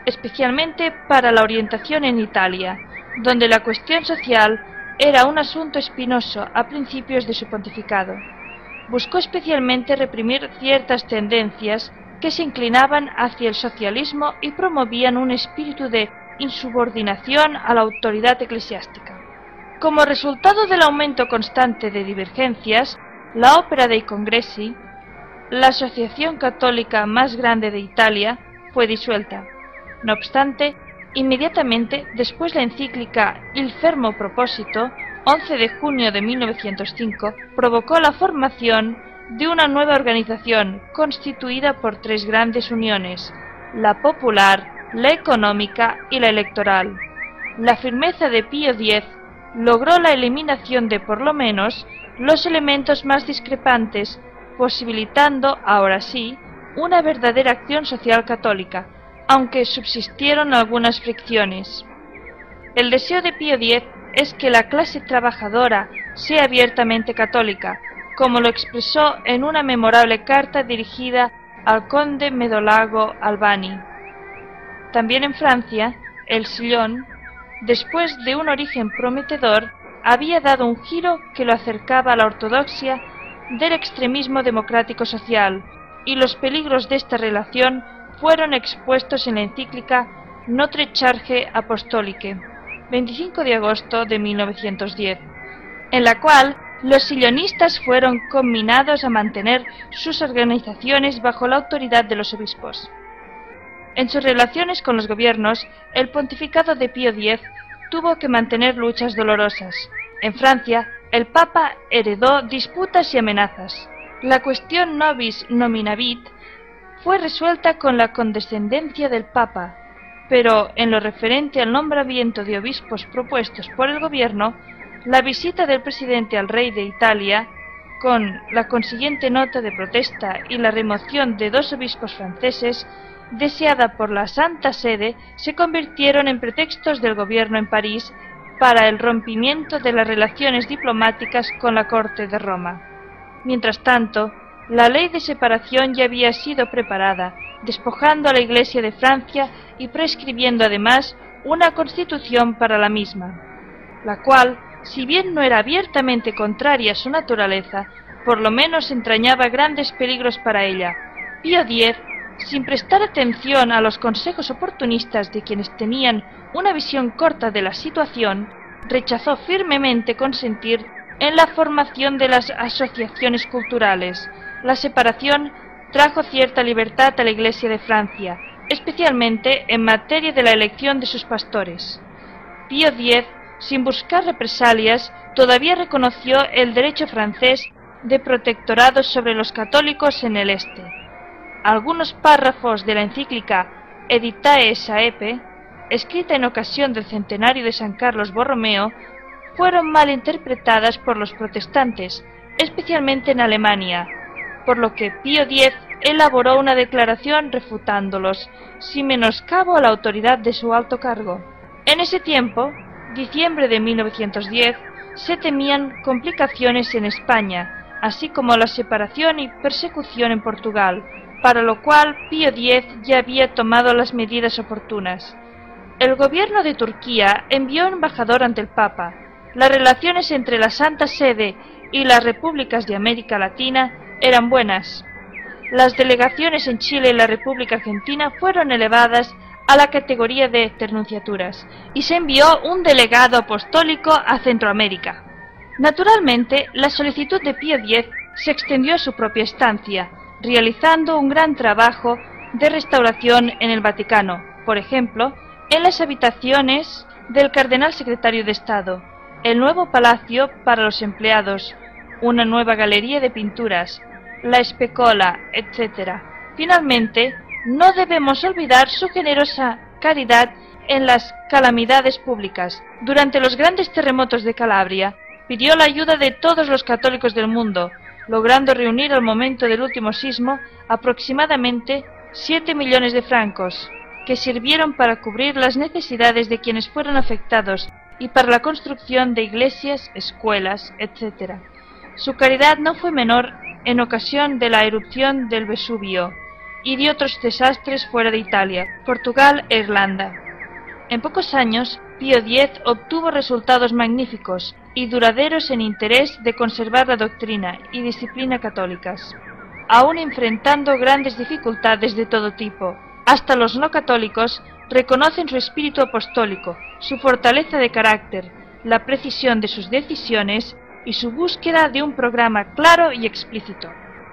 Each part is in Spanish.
especialmente para la orientación en Italia, donde la cuestión social era un asunto espinoso a principios de su pontificado. Buscó especialmente reprimir ciertas tendencias que se inclinaban hacia el socialismo y promovían un espíritu de insubordinación a la autoridad eclesiástica. Como resultado del aumento constante de divergencias, la Opera dei Congressi, la asociación católica más grande de Italia, fue disuelta. No obstante, inmediatamente después la encíclica Il Fermo Proposito, 11 de junio de 1905, provocó la formación de una nueva organización constituida por tres grandes uniones: la popular, la económica y la electoral. La firmeza de Pío X logró la eliminación de por lo menos los elementos más discrepantes, posibilitando, ahora sí, una verdadera acción social católica, aunque subsistieron algunas fricciones. El deseo de Pío X es que la clase trabajadora sea abiertamente católica, como lo expresó en una memorable carta dirigida al conde Medolago Albani. También en Francia, el Sillón, después de un origen prometedor, había dado un giro que lo acercaba a la ortodoxia del extremismo democrático social, y los peligros de esta relación fueron expuestos en la encíclica Notre Charge Apostolique, 25 de agosto de 1910, en la cual los sillonistas fueron conminados a mantener sus organizaciones bajo la autoridad de los obispos. En sus relaciones con los gobiernos, el pontificado de Pío X tuvo que mantener luchas dolorosas. En Francia, el Papa heredó disputas y amenazas. La cuestión nobis nominavit fue resuelta con la condescendencia del Papa, pero en lo referente al nombramiento de obispos propuestos por el gobierno, la visita del presidente al rey de Italia, con la consiguiente nota de protesta y la remoción de dos obispos franceses, deseada por la Santa Sede, se convirtieron en pretextos del gobierno en París para el rompimiento de las relaciones diplomáticas con la corte de Roma. Mientras tanto, la ley de separación ya había sido preparada, despojando a la Iglesia de Francia y prescribiendo además una constitución para la misma, la cual, si bien no era abiertamente contraria a su naturaleza, por lo menos entrañaba grandes peligros para ella. Pío X, sin prestar atención a los consejos oportunistas de quienes tenían una visión corta de la situación, rechazó firmemente consentir en la formación de las asociaciones culturales. La separación trajo cierta libertad a la Iglesia de Francia, especialmente en materia de la elección de sus pastores. Pío X, sin buscar represalias, todavía reconoció el derecho francés de protectorado sobre los católicos en el este. Algunos párrafos de la encíclica Editae Saepe, escrita en ocasión del centenario de San Carlos Borromeo, fueron mal interpretadas por los protestantes, especialmente en Alemania, por lo que Pío X elaboró una declaración refutándolos, sin menoscabo a la autoridad de su alto cargo. En ese tiempo, diciembre de 1910, se temían complicaciones en España, así como la separación y persecución en Portugal, para lo cual Pío X ya había tomado las medidas oportunas. El gobierno de Turquía envió embajador ante el Papa. Las relaciones entre la Santa Sede y las repúblicas de América Latina eran buenas. Las delegaciones en Chile y la República Argentina fueron elevadas a la categoría de ternunciaturas, y se envió un delegado apostólico a Centroamérica. Naturalmente, la solicitud de Pío X se extendió a su propia estancia, realizando un gran trabajo de restauración en el Vaticano, por ejemplo, en las habitaciones del cardenal secretario de Estado, el nuevo palacio para los empleados, una nueva galería de pinturas, la Specola, etc. Finalmente, no debemos olvidar su generosa caridad en las calamidades públicas. Durante los grandes terremotos de Calabria, pidió la ayuda de todos los católicos del mundo, logrando reunir al momento del último sismo aproximadamente 7 millones de francos, que sirvieron para cubrir las necesidades de quienes fueron afectados y para la construcción de iglesias, escuelas, etc. Su caridad no fue menor en ocasión de la erupción del Vesubio, y de otros desastres fuera de Italia, Portugal e Irlanda. En pocos años, Pío X obtuvo resultados magníficos y duraderos en interés de conservar la doctrina y disciplina católicas, aun enfrentando grandes dificultades de todo tipo. Hasta los no católicos reconocen su espíritu apostólico, su fortaleza de carácter, la precisión de sus decisiones y su búsqueda de un programa claro y explícito.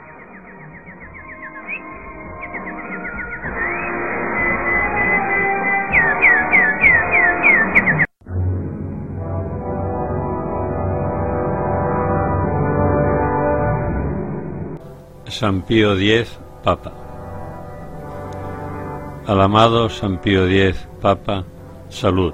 San Pío X, Papa. Al amado San Pío X, Papa, salud.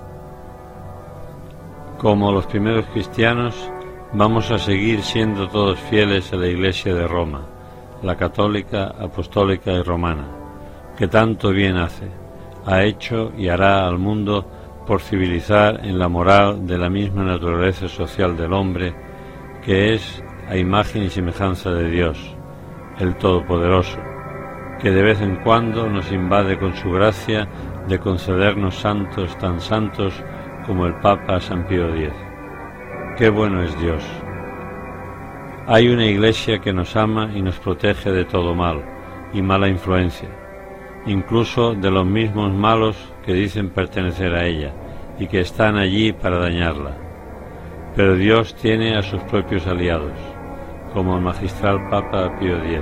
Como los primeros cristianos, vamos a seguir siendo todos fieles a la Iglesia de Roma, la católica, apostólica y romana, que tanto bien hace, ha hecho y hará al mundo por civilizar en la moral de la misma naturaleza social del hombre, que es a imagen y semejanza de Dios, el Todopoderoso, que de vez en cuando nos invade con su gracia de concedernos santos tan santos como el Papa San Pío X. ¡Qué bueno es Dios! Hay una Iglesia que nos ama y nos protege de todo mal y mala influencia, incluso de los mismos malos que dicen pertenecer a ella y que están allí para dañarla. Pero Dios tiene a sus propios aliados, como el magistral Papa Pío X.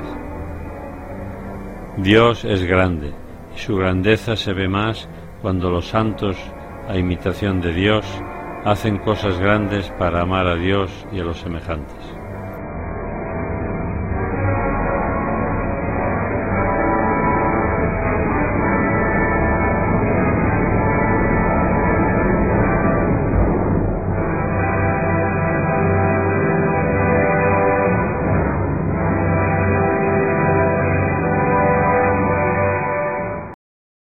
Dios es grande, y su grandeza se ve más cuando los santos, a imitación de Dios, hacen cosas grandes para amar a Dios y a los semejantes.